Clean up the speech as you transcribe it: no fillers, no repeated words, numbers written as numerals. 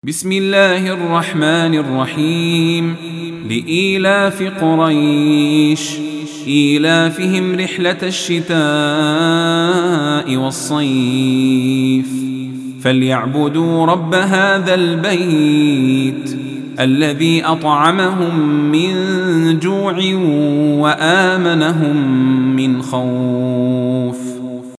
بسم الله الرحمن الرحيم. لإيلاف قريش إيلافهم رحلة الشتاء والصيف فليعبدوا رب هذا البيت الذي أطعمهم من جوع وآمنهم من خوف.